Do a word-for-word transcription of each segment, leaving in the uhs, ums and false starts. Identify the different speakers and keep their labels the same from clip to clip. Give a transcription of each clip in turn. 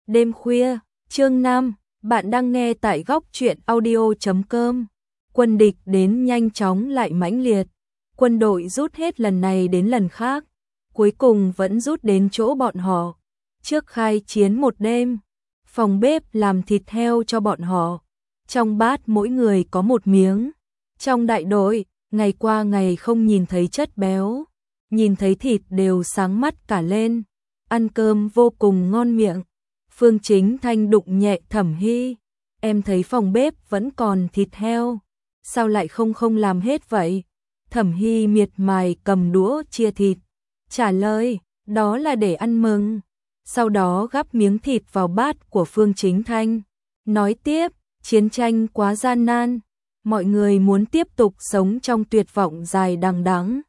Speaker 1: Đêm khuya, chương năm, bạn đang nghe tại góc truyện audio chấm com. Quân địch đến nhanh chóng lại mãnh liệt. Quân đội rút hết lần này đến lần khác, cuối cùng vẫn rút đến chỗ bọn họ. Trước khai chiến một đêm, phòng bếp làm thịt heo cho bọn họ. Trong bát mỗi người có một miếng. Trong đại đội, ngày qua ngày không nhìn thấy chất béo, nhìn thấy thịt đều sáng mắt cả lên. Ăn cơm vô cùng ngon miệng. Phương Chính Thanh đụng nhẹ Thẩm Hy, em thấy phòng bếp vẫn còn thịt heo, sao lại không không làm hết vậy? Thẩm Hy miệt mài cầm đũa chia thịt, trả lời, đó là để ăn mừng. Sau đó gắp miếng thịt vào bát của Phương Chính Thanh, nói tiếp, chiến tranh quá gian nan, mọi người muốn tiếp tục sống trong tuyệt vọng dài đằng đẵng.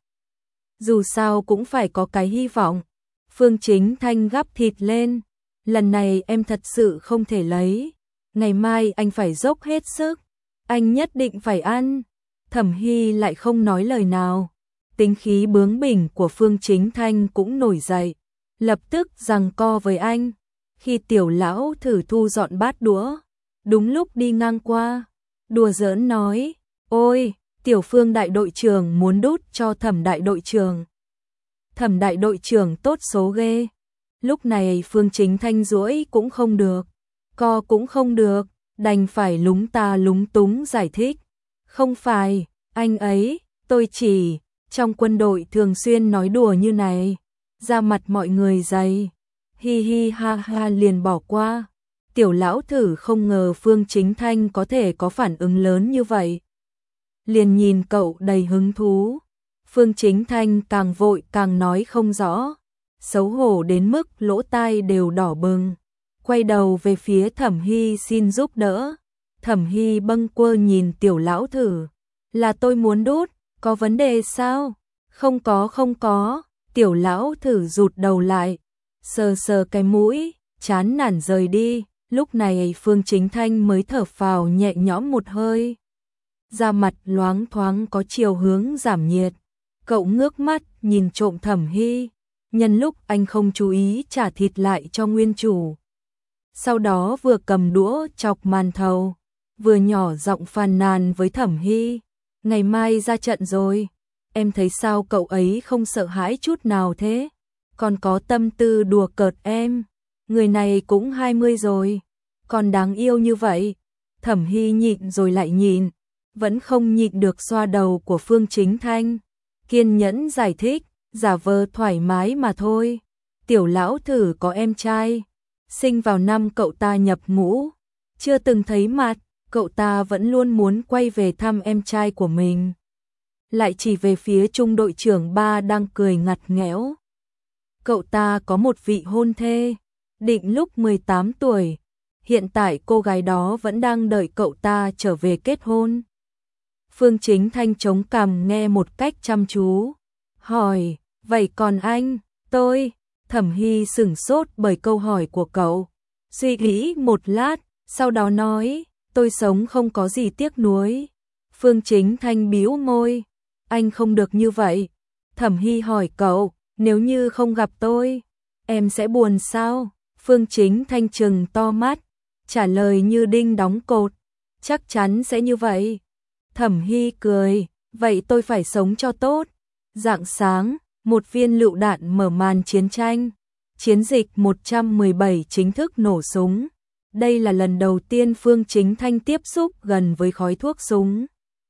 Speaker 1: Dù sao cũng phải có cái hy vọng. Phương Chính Thanh gắp thịt lên, lần này em thật sự không thể lấy, ngày mai anh phải dốc hết sức, anh nhất định phải ăn. Thẩm Hy lại không nói lời nào, tính khí bướng bỉnh của Phương Chính Thanh cũng nổi dậy, lập tức giằng co với anh. Khi Tiểu lão thử thu dọn bát đũa, đúng lúc đi ngang qua, đùa giỡn nói, ôi, Tiểu Phương đại đội trưởng muốn đút cho Thẩm đại đội trưởng. Thẩm đại đội trưởng tốt số ghê. Lúc này Phương Chính Thanh duỗi cũng không được, co cũng không được, đành phải lúng ta lúng túng giải thích. Không phải, anh ấy, tôi chỉ, trong quân đội thường xuyên nói đùa như này, ra mặt mọi người dày. Hi hi ha ha liền bỏ qua. Tiểu lão thử không ngờ Phương Chính Thanh có thể có phản ứng lớn như vậy. Liền nhìn cậu đầy hứng thú. Phương Chính Thanh càng vội càng nói không rõ, xấu hổ đến mức lỗ tai đều đỏ bừng, quay đầu về phía Thẩm Hy xin giúp đỡ. Thẩm Hy bâng quơ nhìn Tiểu lão thử, là tôi muốn đút, có vấn đề sao? Không có không có. Tiểu lão thử rụt đầu lại, sờ sờ cái mũi, chán nản rời đi. Lúc này Phương Chính Thanh mới thở phào nhẹ nhõm một hơi, da mặt loáng thoáng có chiều hướng giảm nhiệt. Cậu ngước mắt nhìn trộm Thẩm Hy, nhân lúc anh không chú ý trả thịt lại cho nguyên chủ. Sau đó vừa cầm đũa chọc màn thầu, vừa nhỏ giọng phàn nàn với Thẩm Hy, ngày mai ra trận rồi, em thấy sao cậu ấy không sợ hãi chút nào thế, còn có tâm tư đùa cợt em, người này cũng hai mươi rồi, còn đáng yêu như vậy. Thẩm Hy nhịn rồi lại nhịn, vẫn không nhịn được xoa đầu của Phương Chính Thanh, kiên nhẫn giải thích, giả vờ thoải mái mà thôi. Tiểu lão thử có em trai, sinh vào năm cậu ta nhập ngũ, chưa từng thấy mặt, cậu ta vẫn luôn muốn quay về thăm em trai của mình. Lại chỉ về phía trung đội trưởng ba đang cười ngặt nghẽo. Cậu ta có một vị hôn thê, định lúc mười tám tuổi, hiện tại cô gái đó vẫn đang đợi cậu ta trở về kết hôn. Phương Chính Thanh chống cằm nghe một cách chăm chú, hỏi, vậy còn anh, tôi? Thẩm Hy sửng sốt bởi câu hỏi của cậu, suy nghĩ một lát, sau đó nói, tôi sống không có gì tiếc nuối. Phương Chính Thanh bĩu môi, anh không được như vậy. Thẩm Hy hỏi cậu, nếu như không gặp tôi, em sẽ buồn sao? Phương Chính Thanh trừng to mắt, trả lời như đinh đóng cột, chắc chắn sẽ như vậy. Thẩm Hy cười, vậy tôi phải sống cho tốt. Rạng sáng, một viên lựu đạn mở màn chiến tranh. Chiến dịch một trăm mười bảy chính thức nổ súng. Đây là lần đầu tiên Phương Chính Thanh tiếp xúc gần với khói thuốc súng.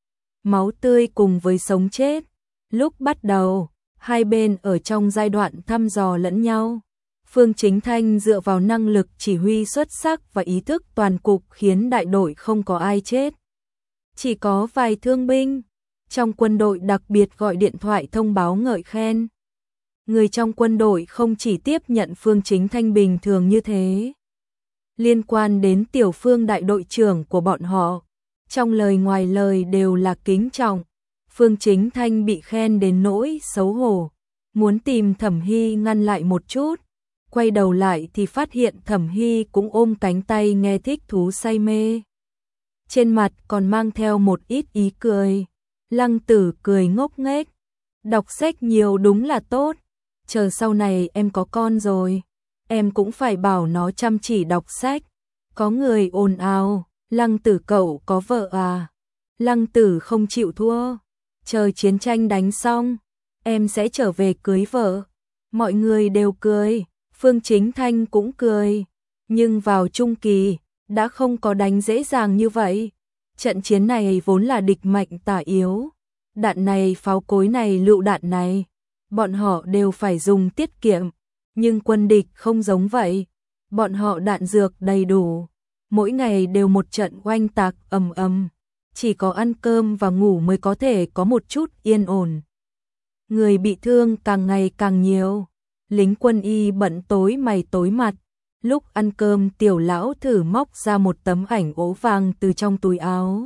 Speaker 1: Máu tươi cùng với sống chết. Lúc bắt đầu, hai bên ở trong giai đoạn thăm dò lẫn nhau. Phương Chính Thanh dựa vào năng lực chỉ huy xuất sắc và ý thức toàn cục khiến đại đội không có ai chết, chỉ có vài thương binh. Trong quân đội đặc biệt gọi điện thoại thông báo ngợi khen. Người trong quân đội không chỉ tiếp nhận Phương Chính Thanh bình thường như thế. Liên quan đến Tiểu Phương đại đội trưởng của bọn họ, trong lời ngoài lời đều là kính trọng. Phương Chính Thanh bị khen đến nỗi xấu hổ, muốn tìm Thẩm Hy ngăn lại một chút. Quay đầu lại thì phát hiện Thẩm Hy cũng ôm cánh tay nghe thích thú say mê. Trên mặt còn mang theo một ít ý cười. Lăng Tử cười ngốc nghếch, đọc sách nhiều đúng là tốt, chờ sau này em có con rồi, em cũng phải bảo nó chăm chỉ đọc sách. Có người ồn ào, Lăng Tử cậu có vợ à? Lăng Tử không chịu thua, chờ chiến tranh đánh xong, em sẽ trở về cưới vợ. Mọi người đều cười, Phương Chính Thanh cũng cười, nhưng vào trung kỳ, đã không có đánh dễ dàng như vậy. Trận chiến này vốn là địch mạnh tả yếu, đạn này, pháo cối này, lựu đạn này, bọn họ đều phải dùng tiết kiệm, nhưng quân địch không giống vậy, bọn họ đạn dược đầy đủ, mỗi ngày đều một trận oanh tạc ầm ầm, chỉ có ăn cơm và ngủ mới có thể có một chút yên ổn. Người bị thương càng ngày càng nhiều, lính quân y bận tối mày tối mặt. Lúc ăn cơm, Tiểu lão thử móc ra một tấm ảnh ố vàng từ trong túi áo.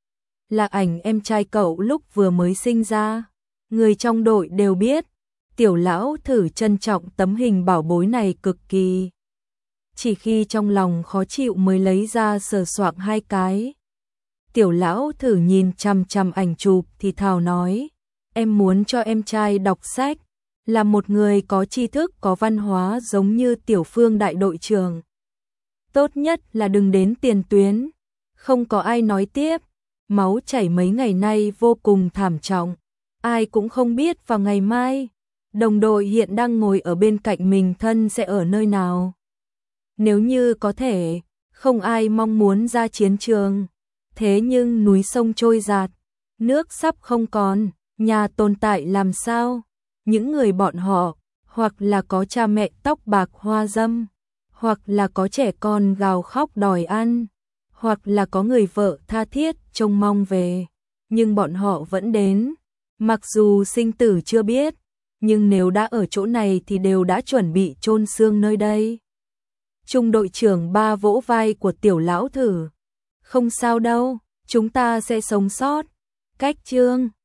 Speaker 1: Là ảnh em trai cậu lúc vừa mới sinh ra. Người trong đội đều biết, Tiểu lão thử trân trọng tấm hình bảo bối này cực kỳ. Chỉ khi trong lòng khó chịu mới lấy ra sờ soạng hai cái. Tiểu lão thử nhìn chằm chằm ảnh chụp thì thào nói, em muốn cho em trai đọc sách, là một người có tri thức, có văn hóa giống như Tiểu Phương đại đội trưởng. Tốt nhất là đừng đến tiền tuyến. Không có ai nói tiếp, máu chảy mấy ngày nay vô cùng thảm trọng, ai cũng không biết vào ngày mai, đồng đội hiện đang ngồi ở bên cạnh mình thân sẽ ở nơi nào. Nếu như có thể, không ai mong muốn ra chiến trường, thế nhưng núi sông trôi dạt, nước sắp không còn, nhà tồn tại làm sao? Những người bọn họ, hoặc là có cha mẹ tóc bạc hoa dâm, hoặc là có trẻ con gào khóc đòi ăn, hoặc là có người vợ tha thiết trông mong về, nhưng bọn họ vẫn đến. Mặc dù sinh tử chưa biết, nhưng nếu đã ở chỗ này thì đều đã chuẩn bị chôn xương nơi đây. Trung đội trưởng Ba vỗ vai của Tiểu lão thử. Không sao đâu, chúng ta sẽ sống sót. Cách chương